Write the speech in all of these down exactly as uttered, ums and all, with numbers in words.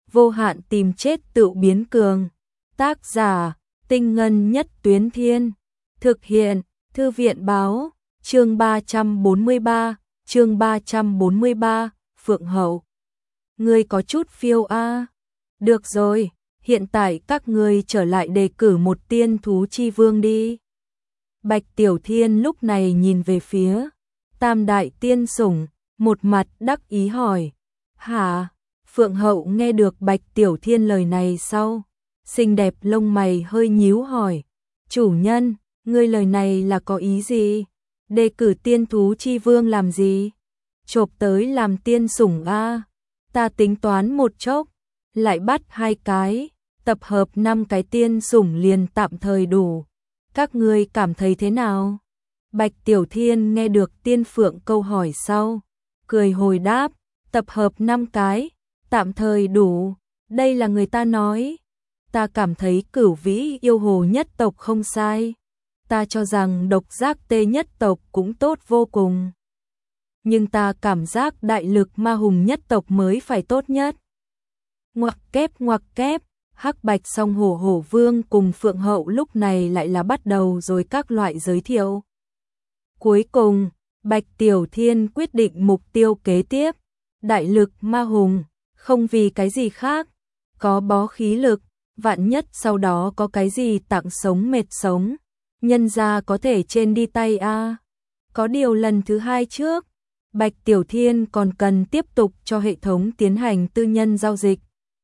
vô hạn tìm chết tự biến cường. Tác giả, Tinh Ngân Nhất Tuyến Thiên. Thực hiện, Thư viện báo, chương ba trăm bốn mươi ba, chương ba trăm bốn mươi ba, Phượng Hậu. Ngươi có chút phiêu a. À. Được rồi, hiện tại các ngươi trở lại đề cử một tiên thú chi vương đi. Bạch Tiểu Thiên lúc này nhìn về phía Tam Đại Tiên Sủng, một mặt đắc ý hỏi. Hả? Phượng Hậu nghe được Bạch Tiểu Thiên lời này sau, xinh đẹp lông mày hơi nhíu hỏi. Chủ nhân, ngươi lời này là có ý gì? Đề cử tiên thú chi vương làm gì? Chộp tới làm tiên sủng a? À? Ta tính toán một chốc, lại bắt hai cái, tập hợp năm cái tiên sủng liền tạm thời đủ. Các ngươi cảm thấy thế nào? Bạch Tiểu Thiên nghe được Tiên Phượng câu hỏi sau, cười hồi đáp, tập hợp năm cái, tạm thời đủ, đây là người ta nói. Ta cảm thấy Cửu Vĩ yêu hồ nhất tộc không sai. Ta cho rằng độc giác tê nhất tộc cũng tốt vô cùng. Nhưng ta cảm giác đại lực ma hùng nhất tộc mới phải tốt nhất. Ngoặc kép ngoặc kép, Hắc Bạch Song Hổ Hổ Vương cùng Phượng Hậu lúc này lại là bắt đầu rồi các loại giới thiệu. Cuối cùng, Bạch Tiểu Thiên quyết định mục tiêu kế tiếp. Đại lực ma hùng, không vì cái gì khác, có bó khí lực, vạn nhất sau đó có cái gì tặng sống mệt sống, nhân ra có thể trên đi tay a. À. Có điều lần thứ hai trước, Bạch Tiểu Thiên còn cần tiếp tục cho hệ thống tiến hành tư nhân giao dịch.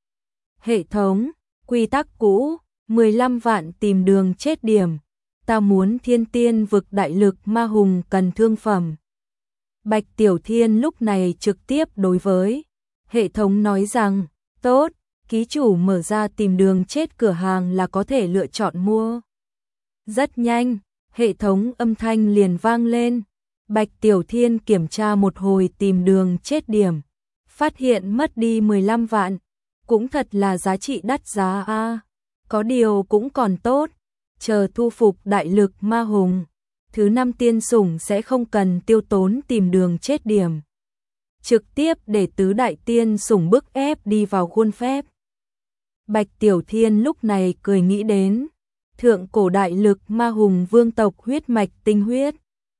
Hệ thống, quy tắc cũ, mười lăm vạn tìm đường chết điểm, ta muốn thiên tiên vực đại lực ma hùng cần thương phẩm. Bạch Tiểu Thiên lúc này trực tiếp đối với hệ thống nói rằng, tốt, ký chủ mở ra tìm đường chết cửa hàng là có thể lựa chọn mua. Rất nhanh, hệ thống âm thanh liền vang lên. Bạch Tiểu Thiên kiểm tra một hồi tìm đường chết điểm, phát hiện mất đi mười lăm vạn, cũng thật là giá trị đắt giá a. À. Có điều cũng còn tốt, chờ thu phục đại lực ma hùng, thứ năm tiên sủng sẽ không cần tiêu tốn tìm đường chết điểm. Trực tiếp để tứ đại tiên sủng bức ép đi vào khuôn phép. Bạch Tiểu Thiên lúc này cười nghĩ đến thượng cổ đại lực ma hùng vương tộc huyết mạch tinh huyết.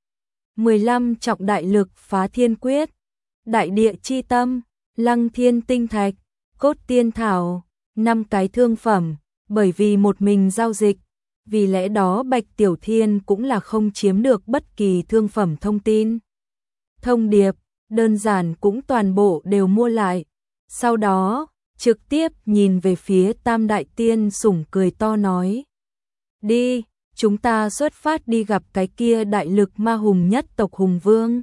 mười lăm trọng đại lực phá thiên quyết, đại địa chi tâm, lăng thiên tinh thạch, cốt tiên thảo, năm cái thương phẩm, bởi vì một mình giao dịch, vì lẽ đó Bạch Tiểu Thiên cũng là không chiếm được bất kỳ thương phẩm thông tin. Thông điệp, đơn giản cũng toàn bộ đều mua lại. Sau đó, trực tiếp nhìn về phía Tam Đại Tiên Sủng cười to nói. Đi, chúng ta xuất phát đi gặp cái kia đại lực ma hùng nhất tộc hùng vương.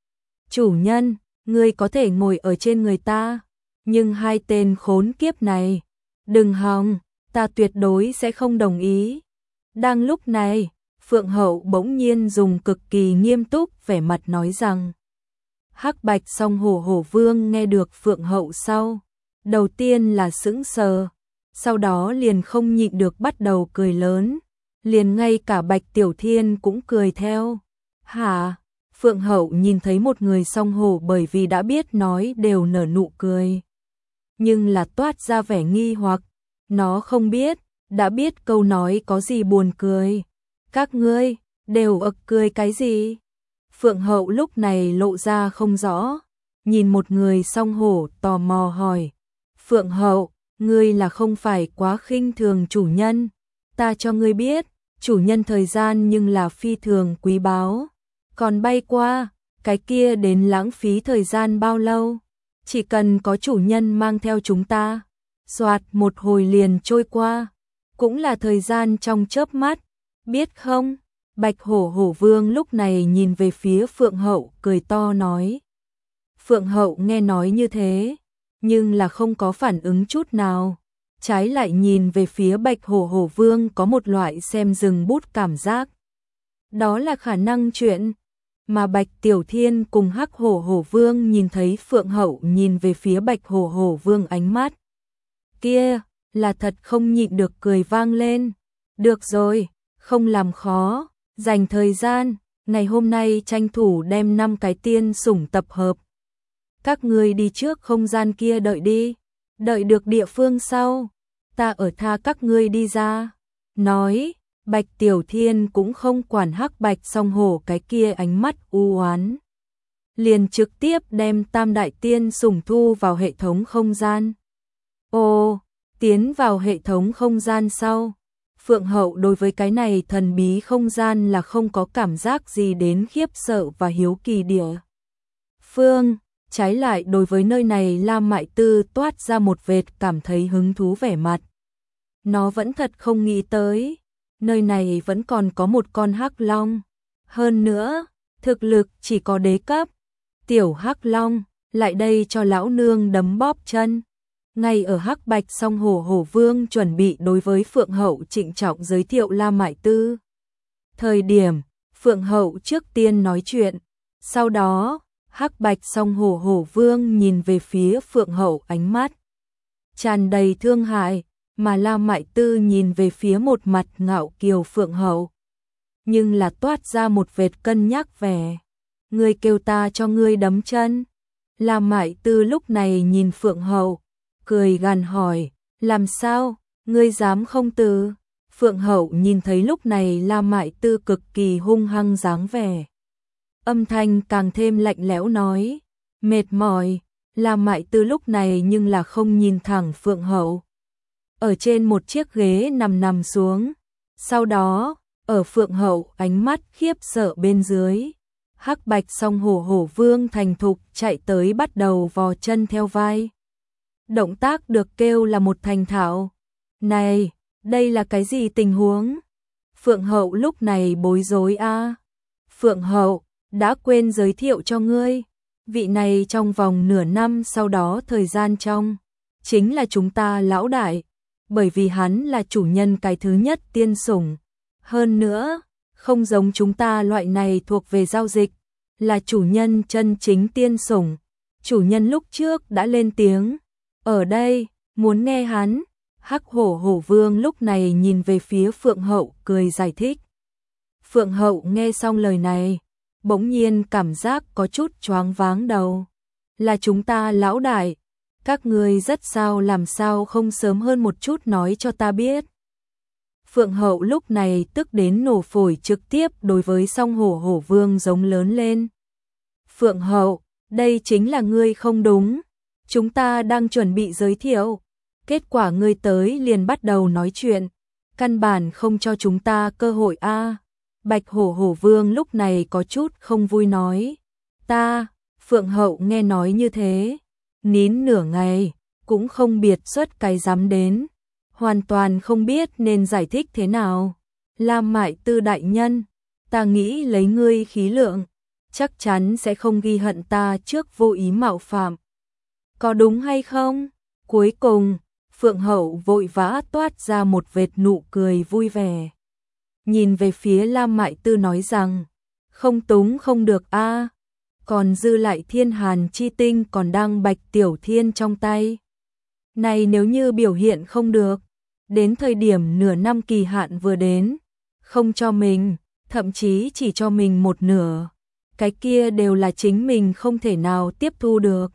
Chủ nhân, ngươi có thể ngồi ở trên người ta, nhưng hai tên khốn kiếp này, đừng hòng, ta tuyệt đối sẽ không đồng ý. Đang lúc này, Phượng Hậu bỗng nhiên dùng cực kỳ nghiêm túc vẻ mặt nói rằng. Hắc Bạch Song Hổ Hổ Vương nghe được Phượng Hậu sau, đầu tiên là sững sờ, sau đó liền không nhịn được bắt đầu cười lớn, liền ngay cả Bạch Tiểu Thiên cũng cười theo. Hả? Phượng Hậu nhìn thấy một người song hổ bởi vì đã biết nói đều nở nụ cười. Nhưng là toát ra vẻ nghi hoặc, nó không biết, đã biết câu nói có gì buồn cười. Các ngươi, đều ực cười cái gì? Phượng Hậu lúc này lộ ra không rõ, nhìn một người song hổ tò mò hỏi. Phượng Hậu, ngươi là không phải quá khinh thường chủ nhân, ta cho ngươi biết, chủ nhân thời gian nhưng là phi thường quý báu, còn bay qua, cái kia đến lãng phí thời gian bao lâu, chỉ cần có chủ nhân mang theo chúng ta, soạt một hồi liền trôi qua, cũng là thời gian trong chớp mắt, biết không? Bạch Hổ Hổ Vương lúc này nhìn về phía Phượng Hậu cười to nói. Phượng Hậu nghe nói như thế, nhưng là không có phản ứng chút nào, trái lại nhìn về phía Bạch Hổ Hổ Vương có một loại xem rừng bút cảm giác. Đó là khả năng chuyện, mà Bạch Tiểu Thiên cùng Hắc Hổ Hổ Vương nhìn thấy Phượng Hậu nhìn về phía Bạch Hổ Hổ Vương ánh mắt. Kia, là thật không nhịn được cười vang lên. Được rồi, không làm khó, dành thời gian, ngày hôm nay tranh thủ đem năm cái tiên sủng tập hợp. Các ngươi đi trước không gian kia đợi đi. Đợi được địa phương sau, ta ở tha các ngươi đi ra. Nói, Bạch Tiểu Thiên cũng không quản Hắc Bạch Song Hổ cái kia ánh mắt u oán, liền trực tiếp đem Tam Đại Tiên Sủng thu vào hệ thống không gian. Ô, tiến vào hệ thống không gian sau, Phượng Hậu đối với cái này thần bí không gian là không có cảm giác gì đến khiếp sợ và hiếu kỳ địa phương, trái lại đối với nơi này Lam Mại Tư toát ra một vệt cảm thấy hứng thú vẻ mặt. Nó vẫn thật không nghĩ tới, nơi này vẫn còn có một con hắc long, hơn nữa, thực lực chỉ có đế cấp. Tiểu hắc long, lại đây cho lão nương đấm bóp chân. Ngay ở Hắc Bạch Song Hổ Hổ Vương chuẩn bị đối với Phượng Hậu trịnh trọng giới thiệu Lam Mại Tư thời điểm, Phượng Hậu trước tiên nói chuyện, sau đó, Hắc Bạch Song Hổ Hổ Vương nhìn về phía Phượng Hậu ánh mắt tràn đầy thương hại, mà Lam Mại Tư nhìn về phía một mặt ngạo kiều Phượng Hậu, nhưng là toát ra một vệt cân nhắc vẻ. Ngươi kêu ta cho ngươi đấm chân. Lam Mại Tư lúc này nhìn Phượng Hậu, cười gằn hỏi, làm sao, ngươi dám không từ? Phượng Hậu nhìn thấy lúc này Lam Mại Tư cực kỳ hung hăng dáng vẻ, âm thanh càng thêm lạnh lẽo nói, mệt mỏi. Lam Mại Tư lúc này nhưng là không nhìn thẳng Phượng Hậu, ở trên một chiếc ghế nằm nằm xuống, sau đó, ở Phượng Hậu ánh mắt khiếp sợ bên dưới, Hắc Bạch Song Hổ Hổ Vương thành thục chạy tới bắt đầu vò chân theo vai. Động tác được kêu là một thành thạo. Này, đây là cái gì tình huống? Phượng Hậu lúc này bối rối a. Phượng Hậu, đã quên giới thiệu cho ngươi, vị này trong vòng nửa năm sau đó thời gian trong, chính là chúng ta lão đại, bởi vì hắn là chủ nhân cái thứ nhất tiên sủng. Hơn nữa, không giống chúng ta loại này thuộc về giao dịch, là chủ nhân chân chính tiên sủng. Chủ nhân lúc trước đã lên tiếng, ở đây, muốn nghe hắn. Hắc Hổ Hổ Vương lúc này nhìn về phía Phượng Hậu cười giải thích. Phượng Hậu nghe xong lời này, bỗng nhiên cảm giác có chút choáng váng đầu. Là chúng ta lão đại, các ngươi rất sao làm sao không sớm hơn một chút nói cho ta biết. Phượng Hậu lúc này tức đến nổ phổi, trực tiếp đối với Song Hổ Hổ Vương giống lớn lên. Phượng Hậu, đây chính là ngươi không đúng, chúng ta đang chuẩn bị giới thiệu, kết quả ngươi tới liền bắt đầu nói chuyện, căn bản không cho chúng ta cơ hội a. Bạch Hổ Hổ Vương lúc này có chút không vui nói, ta. Phượng Hậu nghe nói như thế, nín nửa ngày, cũng không biệt xuất cái dám đến, hoàn toàn không biết nên giải thích thế nào. Lam Mại Tư đại nhân, ta nghĩ lấy ngươi khí lượng, chắc chắn sẽ không ghi hận ta trước vô ý mạo phạm. Có đúng hay không? Cuối cùng, Phượng Hậu vội vã toát ra một vệt nụ cười vui vẻ, nhìn về phía Lam Mại Tư nói rằng, không túng không được a, còn dư lại Thiên Hàn chi tinh còn đang Bạch Tiểu Thiên trong tay. Này nếu như biểu hiện không được, đến thời điểm nửa năm kỳ hạn vừa đến, không cho mình, thậm chí chỉ cho mình một nửa, cái kia đều là chính mình không thể nào tiếp thu được.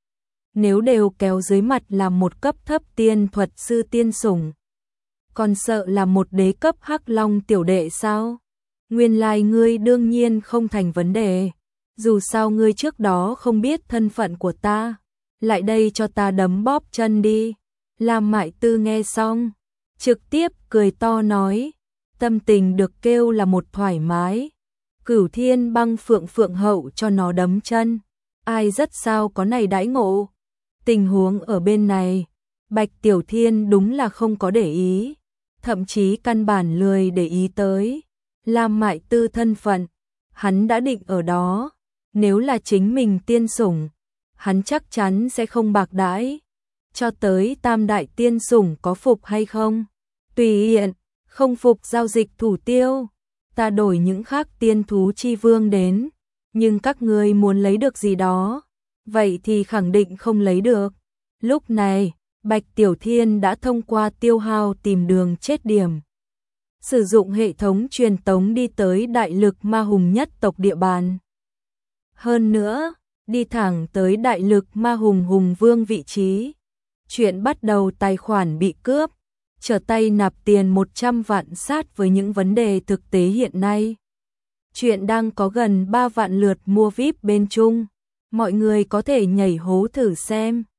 Nếu đều kéo dưới mặt là một cấp thấp tiên thuật sư tiên sủng, còn sợ là một đế cấp hắc long tiểu đệ sao? Nguyên lai ngươi đương nhiên không thành vấn đề, dù sao ngươi trước đó không biết thân phận của ta, lại đây cho ta đấm bóp chân đi. Lam Mại Tư nghe xong, trực tiếp cười to nói, tâm tình được kêu là một thoải mái. Cửu Thiên Băng Phượng Phượng Hậu cho nó đấm chân, ai rất sao có này đãi ngộ. Tình huống ở bên này, Bạch Tiểu Thiên đúng là không có để ý, thậm chí căn bản lười để ý tới Lam Mại Tư thân phận, hắn đã định ở đó, nếu là chính mình tiên sủng, hắn chắc chắn sẽ không bạc đãi. Cho tới Tam Đại Tiên sủng có phục hay không, tùy hiện, không phục giao dịch thủ tiêu, ta đổi những khác tiên thú chi vương đến, nhưng các ngươi muốn lấy được gì đó, vậy thì khẳng định không lấy được. Lúc này, Bạch Tiểu Thiên đã thông qua tiêu hao tìm đường chết điểm, sử dụng hệ thống truyền tống đi tới đại lực ma hùng nhất tộc địa bàn. Hơn nữa, đi thẳng tới đại lực ma hùng hùng vương vị trí. Chuyện bắt đầu tài khoản bị cướp, trở tay nạp tiền một trăm vạn sát với những vấn đề thực tế hiện nay. Chuyện đang có gần ba vạn lượt mua vi ai pi bên Trung. Mọi người có thể nhảy hố thử xem.